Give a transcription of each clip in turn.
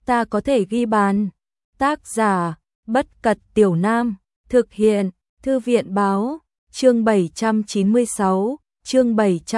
ta có thể ghi bàn. Tác giả, Bất Cật Tiểu Nam, thực hiện, Thư viện Báo, chương 796, chương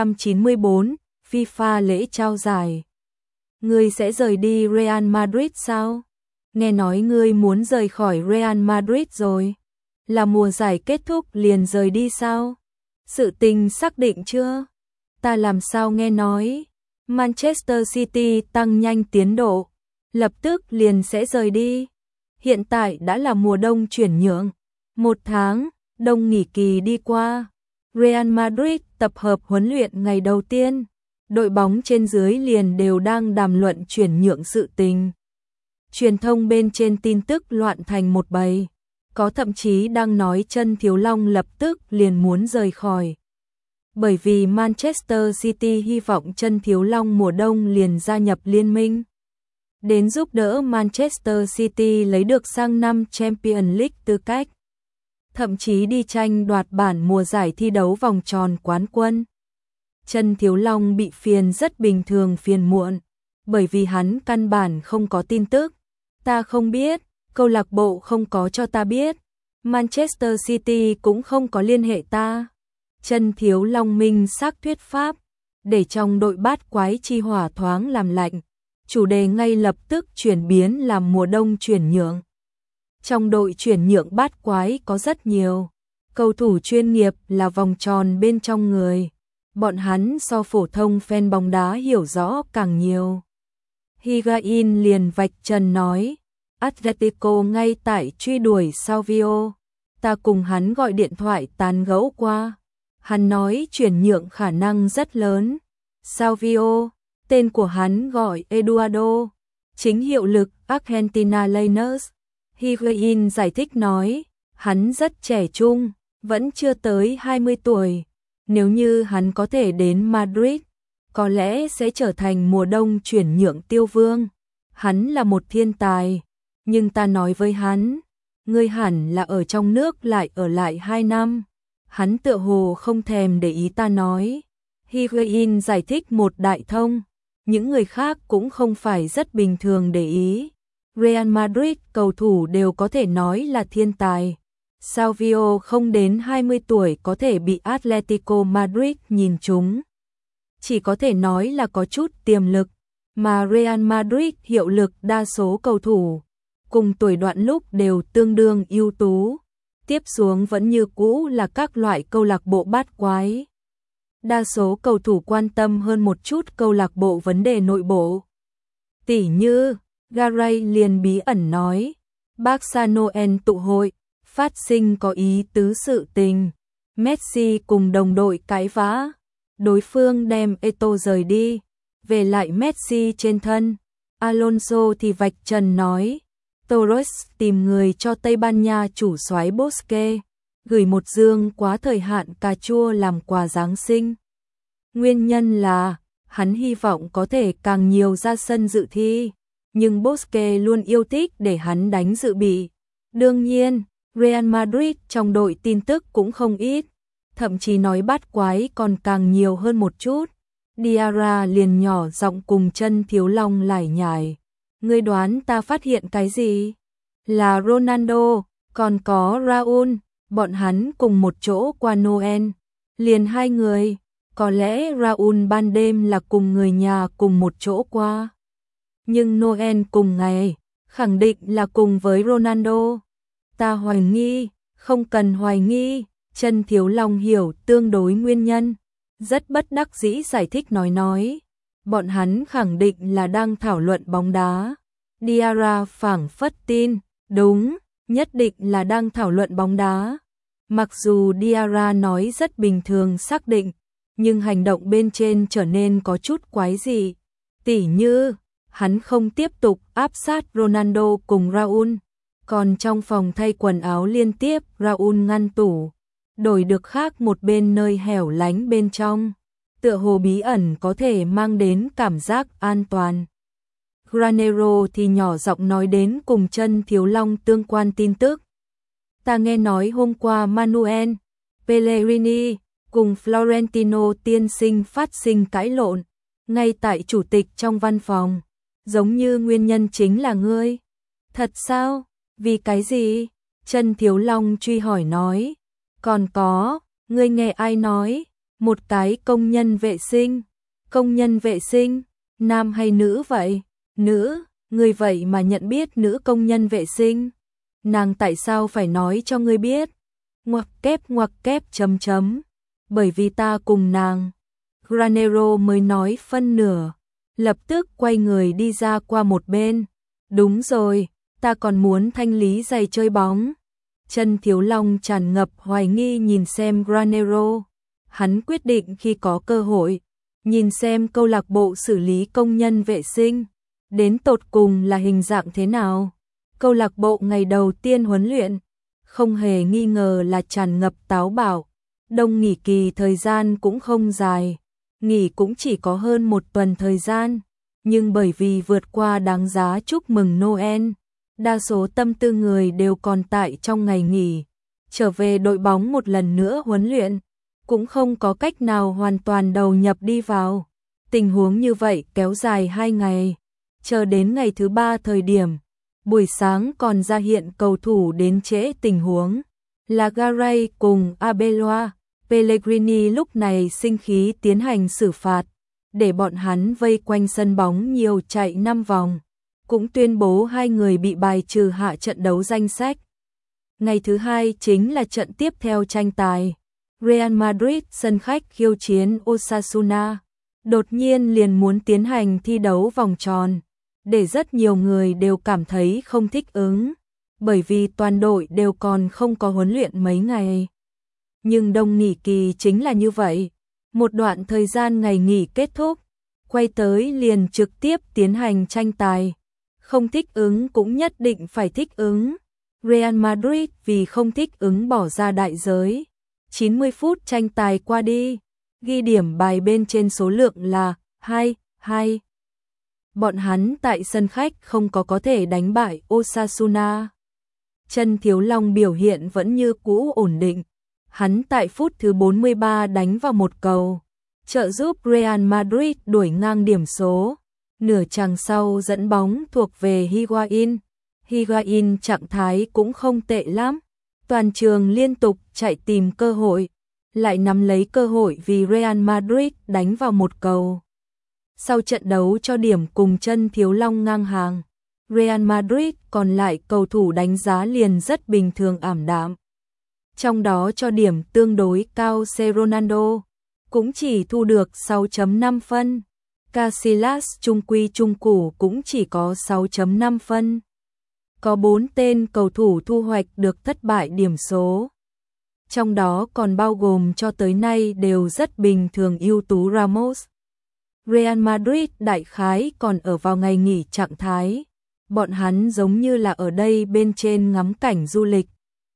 794, FIFA lễ trao giải. Ngươi sẽ rời đi Real Madrid sao? Nghe nói ngươi muốn rời khỏi Real Madrid rồi. Là mùa giải kết thúc liền rời đi sao? Sự tình xác định chưa? Ta làm sao nghe nói Manchester City tăng nhanh tiến độ, lập tức liền sẽ rời đi. Hiện tại đã là mùa đông chuyển nhượng, 1 tháng, đông nghỉ kỳ đi qua. Real Madrid tập hợp huấn luyện ngày đầu tiên, đội bóng trên dưới liền đều đang đàm luận chuyển nhượng sự tình. Truyền thông bên trên tin tức loạn thành một bầy, có thậm chí đang nói Chân Thiếu Long lập tức liền muốn rời khỏi. Bởi vì Manchester City hy vọng Chân Thiếu Long mùa đông liền gia nhập liên minh, đến giúp đỡ Manchester City lấy được sang năm Champions League tư cách, thậm chí đi tranh đoạt bản mùa giải thi đấu vòng tròn quán quân. Chân Thiếu Long bị phiền rất bình thường, phiền muộn, bởi vì hắn căn bản không có tin tức. Ta không biết, câu lạc bộ không có cho ta biết, Manchester City cũng không có liên hệ ta. Chân Thiếu Long minh xác thuyết pháp, để trong đội bát quái chi hỏa thoáng làm lạnh. Chủ đề ngay lập tức chuyển biến làm mùa đông chuyển nhượng. Trong đội chuyển nhượng bát quái có rất nhiều cầu thủ chuyên nghiệp là vòng tròn bên trong người. Bọn hắn so phổ thông fan bóng đá hiểu rõ càng nhiều. Higuain liền vạch trần nói, Atletico ngay tại truy đuổi Salvio. Ta cùng hắn gọi điện thoại tán gẫu qua. Hắn nói chuyển nhượng khả năng rất lớn. Salvio, tên của hắn gọi Eduardo, chính hiệu lực Argentina Lanús. Higuain giải thích nói, hắn rất trẻ trung, vẫn chưa tới 20 tuổi. Nếu như hắn có thể đến Madrid, có lẽ sẽ trở thành mùa đông chuyển nhượng tiêu vương. Hắn là một thiên tài, nhưng ta nói với hắn, ngươi hẳn là ở trong nước lại ở lại 2 năm. Hắn tựa hồ không thèm để ý ta nói. Higuain giải thích một đại thông, những người khác cũng không phải rất bình thường để ý. Real Madrid cầu thủ đều có thể nói là thiên tài. Salvio không đến 20 tuổi có thể bị Atletico Madrid nhìn trúng, chỉ có thể nói là có chút tiềm lực, mà Real Madrid hiệu lực đa số cầu thủ cùng tuổi đoạn lúc đều tương đương ưu tú. Tiếp xuống vẫn như cũ là các loại câu lạc bộ bát quái. Đa số cầu thủ quan tâm hơn một chút câu lạc bộ vấn đề nội bộ. Tỉ như, Garay liền bí ẩn nói, Barca Noel tụ hội, phát sinh có ý tứ sự tình. Messi cùng đồng đội cãi vã, đối phương đem Eto'o rời đi, về lại Messi trên thân. Alonso thì vạch trần nói, Torres tìm người cho Tây Ban Nha chủ soái Bosque, gửi một dương quá thời hạn cà chua làm quà Giáng sinh. Nguyên nhân là, hắn hy vọng có thể càng nhiều ra sân dự thi, nhưng Bosque luôn yêu thích để hắn đánh dự bị. Đương nhiên, Real Madrid trong đội tin tức cũng không ít, thậm chí nói bát quái còn càng nhiều hơn một chút. Diarra liền nhỏ giọng cùng Chân Thiếu Long lải nhải. Ngươi đoán ta phát hiện cái gì? Là Ronaldo, còn có Raúl, bọn hắn cùng một chỗ qua Noel. Liền 2 người, có lẽ Raúl ban đêm là cùng người nhà cùng một chỗ qua. Nhưng Noel cùng ngày, khẳng định là cùng với Ronaldo. Ta hoài nghi, không cần hoài nghi, Chân Thiếu Long hiểu tương đối nguyên nhân. Rất bất đắc dĩ giải thích nói. Bọn hắn khẳng định là đang thảo luận bóng đá. Diarra phảng phất tin, đúng, nhất định là đang thảo luận bóng đá. Mặc dù Diarra nói rất bình thường xác định, nhưng hành động bên trên trở nên có chút quái dị. Tỉ như, hắn không tiếp tục áp sát Ronaldo cùng Raúl, còn trong phòng thay quần áo liên tiếp Raúl ngăn tủ, đổi được khác một bên nơi hẻo lánh bên trong. Tựa hồ bí ẩn có thể mang đến cảm giác an toàn. Granero thì nhỏ giọng nói đến cùng Chân Thiếu Long tương quan tin tức. Ta nghe nói hôm qua Manuel Pellegrini cùng Florentino tiên sinh phát sinh cãi lộn, ngay tại chủ tịch trong văn phòng. giống như nguyên nhân chính là ngươi. Thật sao? Vì cái gì? Chân Thiếu Long truy hỏi nói. Còn có, ngươi nghe ai nói? Một cái công nhân vệ sinh. Công nhân vệ sinh? Nam hay nữ vậy? Nữ, ngươi vậy mà nhận biết nữ công nhân vệ sinh. Nàng tại sao phải nói cho ngươi biết? Ngoặc kép chấm chấm. Bởi vì ta cùng nàng. Granero mới nói phân nửa. Lập tức quay người đi ra qua một bên. Đúng rồi, ta còn muốn thanh lý giày chơi bóng. Chân Thiếu Long tràn ngập hoài nghi nhìn xem Granero. Hắn quyết định khi có cơ hội, nhìn xem câu lạc bộ xử lý công nhân vệ sinh, đến tột cùng là hình dạng thế nào. Câu lạc bộ ngày đầu tiên huấn luyện, không hề nghi ngờ là tràn ngập táo bạo. Đông nghỉ kỳ thời gian cũng không dài, nghỉ cũng chỉ có hơn một tuần thời gian. Nhưng bởi vì vượt qua đáng giá chúc mừng Noel, đa số tâm tư người đều còn tại trong ngày nghỉ. Trở về đội bóng một lần nữa huấn luyện, cũng không có cách nào hoàn toàn đầu nhập đi vào. Tình huống như vậy kéo dài 2 ngày, chờ đến ngày thứ 3 thời điểm, buổi sáng còn ra hiện cầu thủ đến trễ tình huống. Là Garay cùng Arbeloa, Pellegrini lúc này sinh khí tiến hành xử phạt, để bọn hắn vây quanh sân bóng nhiều chạy 5 vòng, cũng tuyên bố hai người bị bài trừ hạ trận đấu danh sách. Ngày thứ 2 chính là trận tiếp theo tranh tài. Real Madrid sân khách khiêu chiến Osasuna, đột nhiên liền muốn tiến hành thi đấu vòng tròn, để rất nhiều người đều cảm thấy không thích ứng, bởi vì toàn đội đều còn không có huấn luyện mấy ngày. Nhưng đông nghỉ kỳ chính là như vậy, một đoạn thời gian ngày nghỉ kết thúc, quay tới liền trực tiếp tiến hành tranh tài. Không thích ứng cũng nhất định phải thích ứng. Real Madrid vì không thích ứng bỏ ra đại giới. 90 phút tranh tài qua đi, ghi điểm bài bên trên số lượng là 2-2. Bọn hắn tại sân khách không có thể đánh bại Osasuna. Chân Thiếu Long biểu hiện vẫn như cũ ổn định. Hắn tại phút thứ 43 đánh vào một cầu, trợ giúp Real Madrid đuổi ngang điểm số. Nửa chặng sau dẫn bóng thuộc về Higuain. Higuain trạng thái cũng không tệ lắm. Toàn trường liên tục chạy tìm cơ hội, lại nắm lấy cơ hội vì Real Madrid đánh vào một cầu. Sau trận đấu cho điểm cùng Chân Thiếu Long ngang hàng, Real Madrid còn lại cầu thủ đánh giá liền rất bình thường ảm đạm. Trong đó cho điểm tương đối cao Ronaldo, cũng chỉ thu được 6.5 phân. Casillas trung quy trung củ cũng chỉ có 6.5 phân. Có 4 tên cầu thủ thu hoạch được thất bại điểm số. Trong đó còn bao gồm cho tới nay đều rất bình thường ưu tú Ramos. Real Madrid đại khái còn ở vào ngày nghỉ trạng thái. Bọn hắn giống như là ở đây bên trên ngắm cảnh du lịch,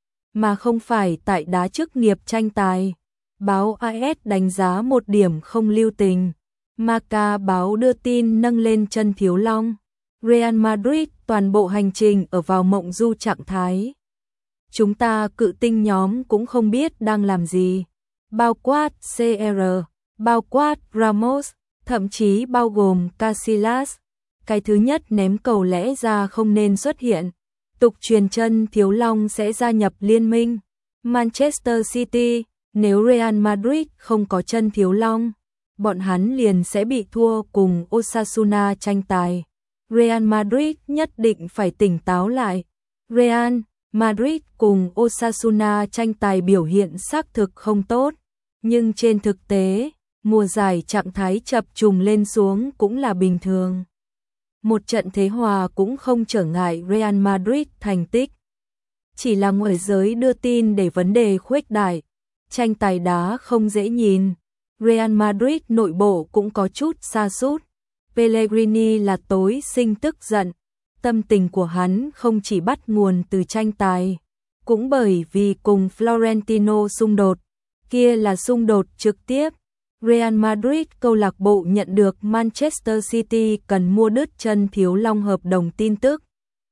mà không phải tại đá chức nghiệp tranh tài. Báo AS đánh giá một điểm không lưu tình. Marca báo đưa tin nâng lên Chân Thiếu Long. Real Madrid toàn bộ hành trình ở vào mộng du trạng thái. Chúng ta cự tinh nhóm cũng không biết đang làm gì. Bao quát CR, bao quát Ramos, thậm chí bao gồm Casillas. Cái thứ nhất ném cầu lẽ ra không nên xuất hiện. Tục truyền Chân Thiếu Long sẽ gia nhập liên minh Manchester City. Nếu Real Madrid không có Chân Thiếu Long, bọn hắn liền sẽ bị thua cùng Osasuna tranh tài. Real Madrid nhất định phải tỉnh táo lại. Real Madrid cùng Osasuna tranh tài biểu hiện xác thực không tốt, nhưng trên thực tế, mùa giải trạng thái chập trùng lên xuống cũng là bình thường. Một trận thế hòa cũng không trở ngại Real Madrid thành tích. Chỉ là ngoại giới đưa tin để vấn đề khuếch đại, tranh tài đá không dễ nhìn. Real Madrid nội bộ cũng có chút sa sút. Pellegrini là tối sinh tức giận. Tâm tình của hắn không chỉ bắt nguồn từ tranh tài, cũng bởi vì cùng Florentino xung đột, kia là xung đột trực tiếp. Real Madrid câu lạc bộ nhận được Manchester City cần mua đứt Chân Thiếu Long hợp đồng tin tức.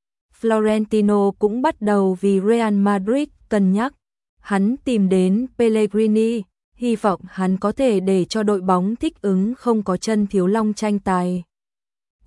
Florentino cũng bắt đầu vì Real Madrid cân nhắc. Hắn tìm đến Pellegrini, hy vọng hắn có thể để cho đội bóng thích ứng không có Chân Thiếu Long tranh tài.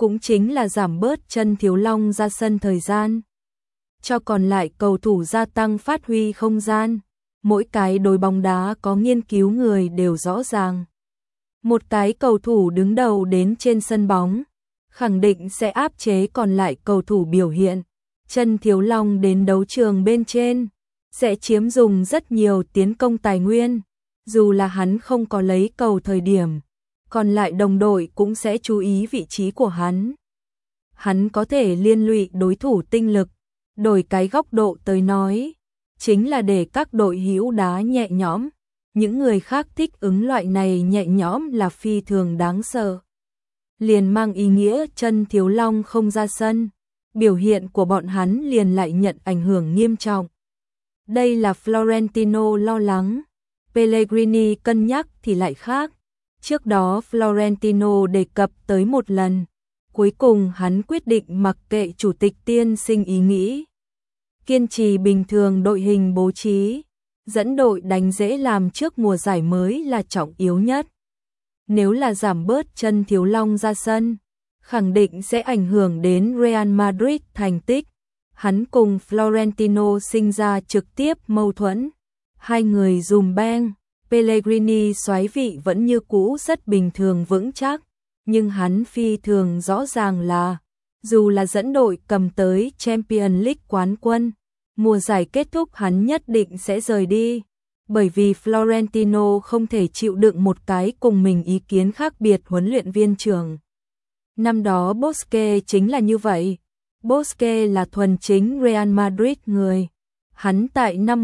cũng chính là giảm bớt chân Thiếu Long ra sân thời gian, cho còn lại cầu thủ gia tăng phát huy không gian. Mỗi cái đội bóng đá có nghiên cứu người đều rõ ràng. Một cái cầu thủ đứng đầu đến trên sân bóng, khẳng định sẽ áp chế còn lại cầu thủ biểu hiện. Chân Thiếu Long đến đấu trường bên trên, sẽ chiếm dùng rất nhiều tiến công tài nguyên. Dù là hắn không có lấy cầu thời điểm, còn lại đồng đội cũng sẽ chú ý vị trí của hắn. Hắn có thể liên lụy đối thủ tinh lực, đổi cái góc độ tới nói, chính là để các đội hữu đá nhẹ nhõm. Những người khác thích ứng loại này nhẹ nhõm là phi thường đáng sợ. Liền mang ý nghĩa chân Thiếu Long không ra sân, biểu hiện của bọn hắn liền lại nhận ảnh hưởng nghiêm trọng. Đây là Florentino lo lắng, Pellegrini cân nhắc thì lại khác. Trước đó Florentino đề cập tới một lần, cuối cùng hắn quyết định mặc kệ chủ tịch tiên sinh ý nghĩ. Kiên trì bình thường đội hình bố trí, dẫn đội đánh dễ làm trước mùa giải mới là trọng yếu nhất. Nếu là giảm bớt chân Thiếu Long ra sân, khẳng định sẽ ảnh hưởng đến Real Madrid thành tích. Hắn cùng Florentino sinh ra trực tiếp mâu thuẫn. Hai người dùm beng, Pellegrini soái vị vẫn như cũ rất bình thường vững chắc, nhưng hắn phi thường rõ ràng là, dù là dẫn đội cầm tới Champions League quán quân, mùa giải kết thúc hắn nhất định sẽ rời đi, bởi vì Florentino không thể chịu đựng một cái cùng mình ý kiến khác biệt huấn luyện viên trưởng. Năm đó Busquets chính là như vậy. Busquets là thuần chính Real Madrid người. Hắn tại năm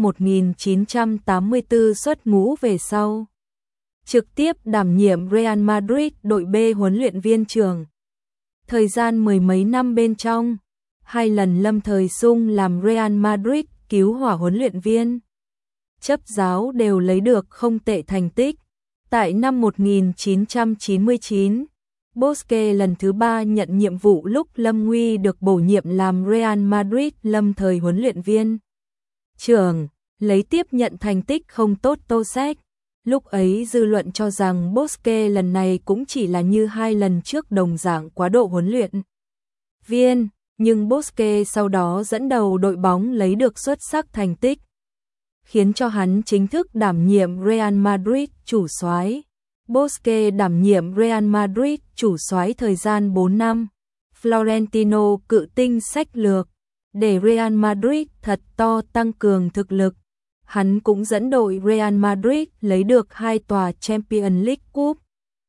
1984 xuất ngũ về sau, trực tiếp đảm nhiệm Real Madrid đội B huấn luyện viên trưởng. Thời gian mười mấy năm bên trong, 2 lần lâm thời sung làm Real Madrid cứu hỏa huấn luyện viên. Chấp giáo đều lấy được không tệ thành tích. Tại năm 1999, Busquets lần thứ 3 nhận nhiệm vụ lúc lâm nguy được bổ nhiệm làm Real Madrid lâm thời huấn luyện viên trưởng, lấy tiếp nhận thành tích không tốt tô sách. Lúc ấy dư luận cho rằng Busquets lần này cũng chỉ là như 2 lần trước đồng dạng quá độ huấn luyện viên, nhưng Busquets sau đó dẫn đầu đội bóng lấy được xuất sắc thành tích, khiến cho hắn chính thức đảm nhiệm Real Madrid chủ soái. Busquets đảm nhiệm Real Madrid chủ soái thời gian 4 năm. Florentino cự tinh sách lược, để Real Madrid thật to tăng cường thực lực. Hắn cũng dẫn đội Real Madrid lấy được 2 tòa Champions League Cup,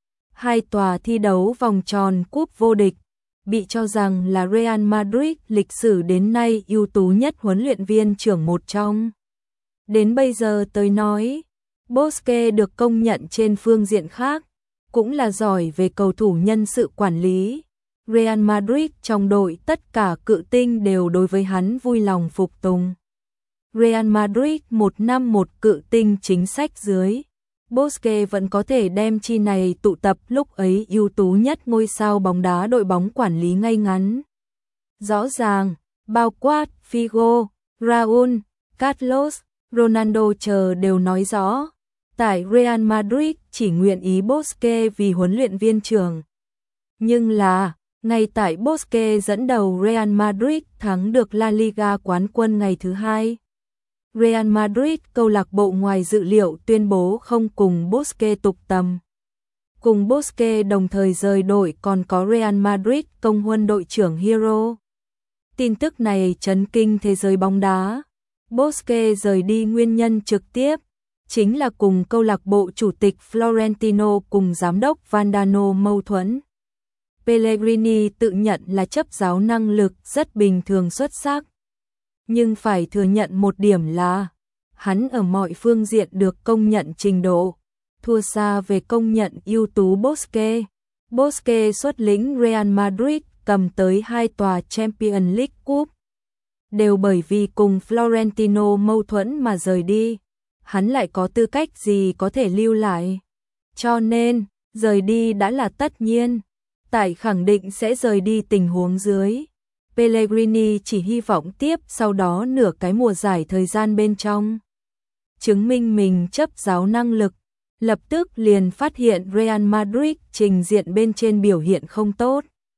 2 tòa thi đấu vòng tròn cúp vô địch, bị cho rằng là Real Madrid lịch sử đến nay ưu tú nhất huấn luyện viên trưởng một trong. Đến bây giờ tới nói, Busquets được công nhận trên phương diện khác, cũng là giỏi về cầu thủ nhân sự quản lý. Real Madrid trong đội tất cả cự tinh đều đối với hắn vui lòng phục tùng. Real Madrid 1 năm 1 cự tinh chính sách dưới, Busquets vẫn có thể đem chi này tụ tập lúc ấy ưu tú nhất ngôi sao bóng đá đội bóng quản lý ngay ngắn. Rõ ràng, bao quát Figo, Raúl, Carlos, Ronaldo chờ đều nói rõ, tại Real Madrid chỉ nguyện ý Busquets vì huấn luyện viên trưởng. Nhưng là, ngay tại Busquets dẫn đầu Real Madrid thắng được La Liga quán quân ngày thứ 2, Real Madrid câu lạc bộ ngoài dự liệu tuyên bố không cùng Busquets tục tầm. Cùng Busquets đồng thời rời đội còn có Real Madrid công huân đội trưởng Hero. Tin tức này chấn kinh thế giới bóng đá. Busquets rời đi nguyên nhân trực tiếp chính là cùng câu lạc bộ chủ tịch Florentino cùng giám đốc Valdano mâu thuẫn. Pellegrini tự nhận là chấp giáo năng lực rất bình thường xuất sắc, nhưng phải thừa nhận một điểm là hắn ở mọi phương diện được công nhận trình độ, thua xa về công nhận ưu tú Busquets. Busquets xuất lĩnh Real Madrid cầm tới 2 tòa Champions League Cup, đều bởi vì cùng Florentino mâu thuẫn mà rời đi. Hắn lại có tư cách gì có thể lưu lại? Cho nên, rời đi đã là tất nhiên. Tại khẳng định sẽ rời đi tình huống dưới, Pellegrini chỉ hy vọng tiếp sau đó nửa cái mùa giải thời gian bên trong, chứng minh mình chấp giáo năng lực. Lập tức liền phát hiện Real Madrid trình diện bên trên biểu hiện không tốt.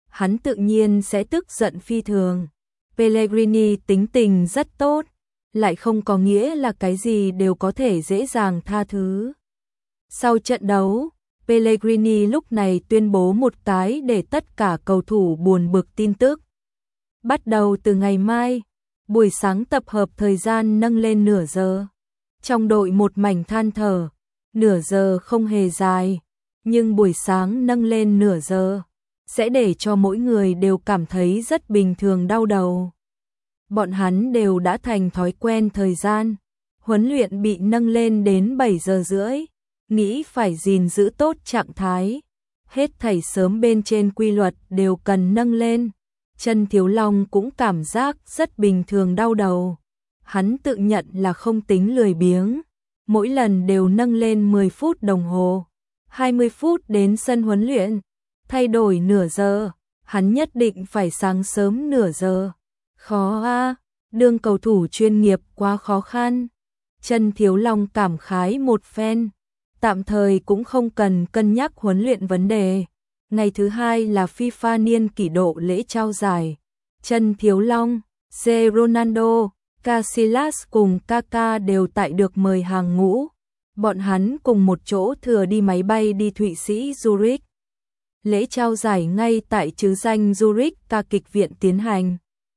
hắn tự nhiên sẽ tức giận phi thường. Pellegrini tính tình rất tốt, lại không có nghĩa là cái gì đều có thể dễ dàng tha thứ. Sau trận đấu, Pellegrini lúc này tuyên bố một cái để tất cả cầu thủ buồn bực tin tức. Bắt đầu từ ngày mai, buổi sáng tập hợp thời gian nâng lên nửa giờ. Trong đội một mảnh than thở, nửa giờ không hề dài, nhưng buổi sáng nâng lên nửa giờ, sẽ để cho mỗi người đều cảm thấy rất bình thường đau đầu. Bọn hắn đều đã thành thói quen thời gian, huấn luyện bị nâng lên đến 7 giờ rưỡi, nghĩ phải gìn giữ tốt trạng thái. Hết thảy sớm bên trên quy luật đều cần nâng lên. Trần Thiếu Long cũng cảm giác rất bình thường đau đầu. Hắn tự nhận là không tính lười biếng, mỗi lần đều nâng lên 10 phút đồng hồ, 20 phút đến sân huấn luyện, thay đổi nửa giờ, hắn nhất định phải sáng sớm nửa giờ. Khó a, đương cầu thủ chuyên nghiệp quá khó khăn. Trần Thiếu Long cảm khái một phen, tạm thời cũng không cần cân nhắc huấn luyện vấn đề. Ngày thứ hai là FIFA niên kỷ độ lễ trao giải. Trần Thiếu Long, C. Ronaldo, Casillas cùng Kaká đều tại được mời hàng ngũ. Bọn hắn cùng một chỗ thừa đi máy bay đi Thụy Sĩ Zurich. Lễ trao giải ngay tại trứ danh Zurich ca kịch viện tiến hành.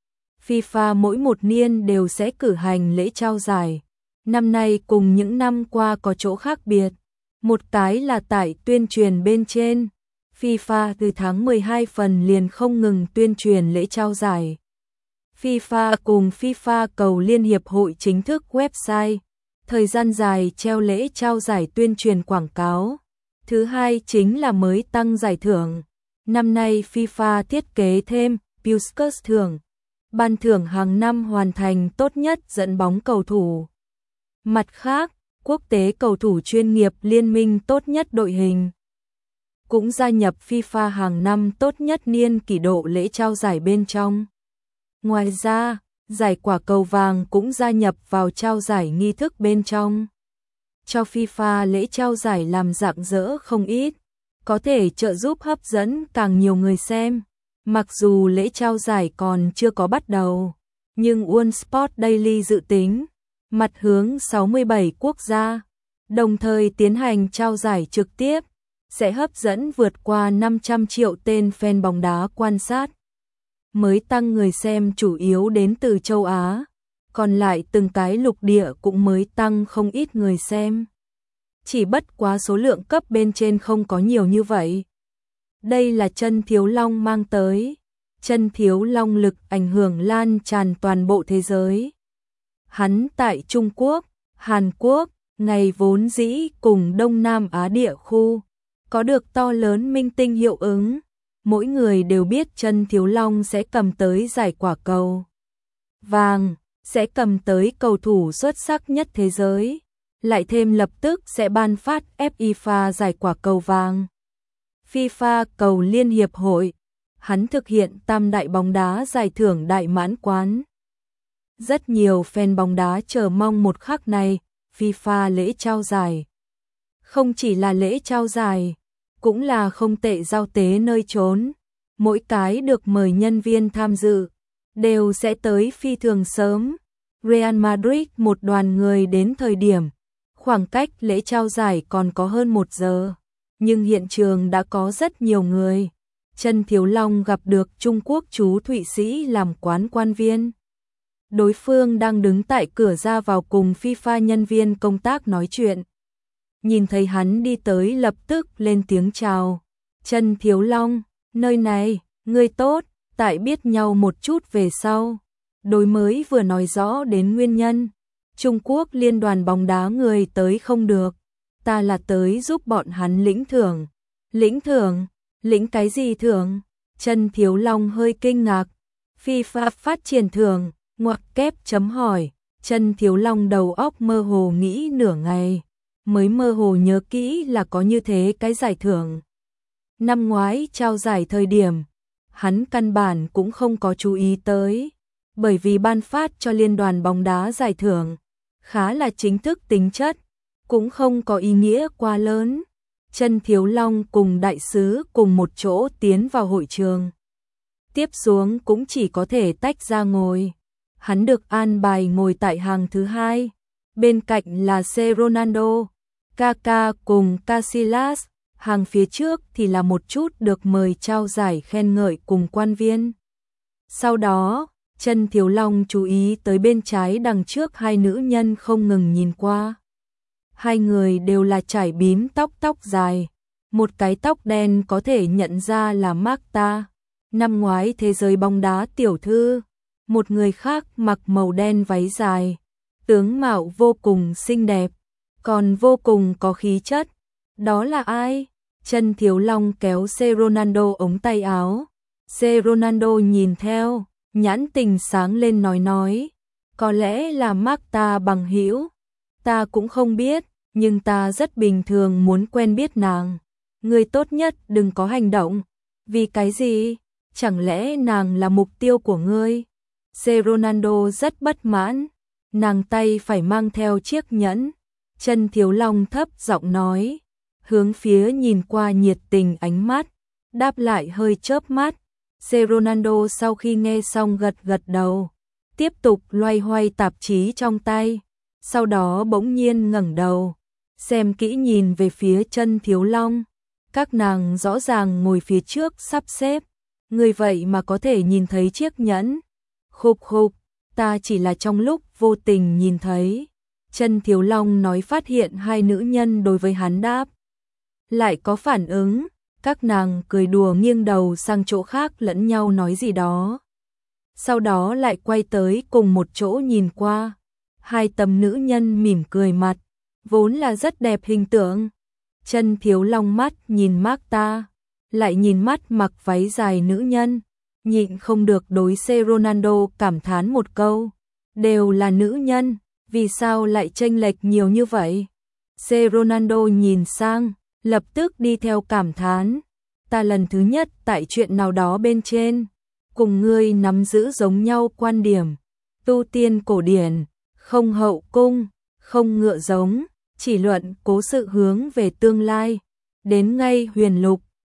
FIFA mỗi một niên đều sẽ cử hành lễ trao giải. Năm nay cùng những năm qua có chỗ khác biệt. Một cái là tại tuyên truyền bên trên. FIFA từ tháng 12 phần liền không ngừng tuyên truyền lễ trao giải. FIFA cùng FIFA cầu Liên hiệp hội chính thức website. Thời gian dài treo lễ trao giải tuyên truyền quảng cáo. Thứ hai chính là mới tăng giải thưởng. Năm nay FIFA thiết kế thêm Puskas thưởng. Ban thưởng hàng năm hoàn thành tốt nhất dẫn bóng cầu thủ. Mặt khác, quốc tế cầu thủ chuyên nghiệp liên minh tốt nhất đội hình cũng gia nhập FIFA hàng năm tốt nhất niên kỷ độ lễ trao giải bên trong. Ngoài ra, giải quả cầu vàng cũng gia nhập vào trao giải nghi thức bên trong. Cho FIFA lễ trao giải làm rạng rỡ không ít, có thể trợ giúp hấp dẫn càng nhiều người xem. Mặc dù lễ trao giải còn chưa có bắt đầu, nhưng One Sport Daily dự tính mặt hướng 67 quốc gia, đồng thời tiến hành trao giải trực tiếp, sẽ hấp dẫn vượt qua 500 triệu tên fan bóng đá quan sát. Mới tăng người xem chủ yếu đến từ châu Á, còn lại từng cái lục địa cũng mới tăng không ít người xem. Chỉ bất quá số lượng cấp bên trên không có nhiều như vậy. Đây là Trần Thiếu Long mang tới. Trần Thiếu Long lực ảnh hưởng lan tràn toàn bộ thế giới. Hắn tại Trung Quốc, Hàn Quốc, ngày vốn dĩ cùng Đông Nam Á địa khu, có được to lớn minh tinh hiệu ứng. Mỗi người đều biết Trần Thiếu Long sẽ cầm tới giải quả cầu vàng, sẽ cầm tới cầu thủ xuất sắc nhất thế giới, lại thêm lập tức sẽ ban phát FIFA giải quả cầu vàng. FIFA cầu Liên hiệp hội, hắn thực hiện tam đại bóng đá giải thưởng đại mãn quán. Rất nhiều fan bóng đá chờ mong một khắc này, FIFA lễ trao giải. Không chỉ là lễ trao giải, cũng là không tệ giao tế nơi trốn. Mỗi cái được mời nhân viên tham dự, đều sẽ tới phi thường sớm. Real Madrid một đoàn người đến thời điểm, khoảng cách lễ trao giải còn có hơn 1 giờ. Nhưng hiện trường đã có rất nhiều người. Trần Thiếu Long gặp được Trung Quốc chú Thụy Sĩ làm quán quan viên. Đối phương đang đứng tại cửa ra vào cùng FIFA nhân viên công tác nói chuyện. Nhìn thấy hắn đi tới lập tức lên tiếng chào. Trần Thiếu Long, nơi này, ngươi tốt, tại biết nhau một chút về sau. Đối mới vừa nói rõ đến nguyên nhân. Trung Quốc liên đoàn bóng đá người tới không được. Ta là tới giúp bọn hắn lĩnh thưởng. Lĩnh thưởng? Lĩnh cái gì thưởng? Trần Thiếu Long hơi kinh ngạc. FIFA phát triển thưởng, ngoặc kép chấm hỏi. Trần Thiếu Long đầu óc mơ hồ nghĩ nửa ngày, mới mơ hồ nhớ kỹ là có như thế cái giải thưởng. Năm ngoái trao giải thời điểm, hắn căn bản cũng không có chú ý tới, bởi vì ban phát cho liên đoàn bóng đá giải thưởng, khá là chính thức tính chất, cũng không có ý nghĩa quá lớn. Trần Thiếu Long cùng đại sứ cùng một chỗ tiến vào hội trường. tiếp xuống cũng chỉ có thể tách ra ngồi. Hắn được an bài ngồi tại hàng thứ hai, bên cạnh là C. Ronaldo, Kaká cùng Casillas, hàng phía trước thì là một chút được mời trao giải khen ngợi cùng quan viên. Sau đó, Chân Thiếu Long chú ý tới bên trái đằng trước hai nữ nhân không ngừng nhìn qua. Hai người đều là trải bím tóc dài, một cái tóc đen có thể nhận ra là Marta, năm ngoái thế giới bóng đá tiểu thư, một người khác mặc màu đen váy dài, tướng mạo vô cùng xinh đẹp, còn vô cùng có khí chất. Đó là ai? Chân Thiếu Long kéo C. Ronaldo ống tay áo. C. Ronaldo nhìn theo, nhãn tình sáng lên nói, có lẽ là Marta bằng hữu. Ta cũng không biết, nhưng ta rất bình thường muốn quen biết nàng. Ngươi tốt nhất đừng có hành động. Vì cái gì? Chẳng lẽ nàng là mục tiêu của ngươi? C. Ronaldo rất bất mãn. Nàng tay phải mang theo chiếc nhẫn. Chân Thiếu Long thấp giọng nói, hướng phía nhìn qua nhiệt tình ánh mắt, đáp lại hơi chớp mắt. C. Ronaldo sau khi nghe xong gật đầu, tiếp tục loay hoay tạp chí trong tay, sau đó bỗng nhiên ngẩng đầu, xem kỹ nhìn về phía Chân Thiếu Long. Các nàng rõ ràng ngồi phía trước sắp xếp, người vậy mà có thể nhìn thấy chiếc nhẫn. Khục, ta chỉ là trong lúc vô tình nhìn thấy. Chân Thiếu Long nói phát hiện hai nữ nhân đối với hắn đáp lại có phản ứng, các nàng cười đùa nghiêng đầu sang chỗ khác lẫn nhau nói gì đó. Sau đó lại quay tới cùng một chỗ nhìn qua, hai tấm nữ nhân mỉm cười mặt, vốn là rất đẹp hình tượng. Chân Thiếu Long mắt nhìn Marta, lại nhìn mắt mặc váy dài nữ nhân, nhịn không được đối C. Ronaldo cảm thán một câu, đều là nữ nhân, vì sao lại chênh lệch nhiều như vậy? C. Ronaldo nhìn sang, lập tức đi theo cảm thán, ta lần thứ nhất tại chuyện nào đó bên trên, cùng ngươi nắm giữ giống nhau quan điểm, tu tiên cổ điển, không hậu cung, không ngựa giống, chỉ luận cố sự hướng về tương lai, đến ngay huyền lục,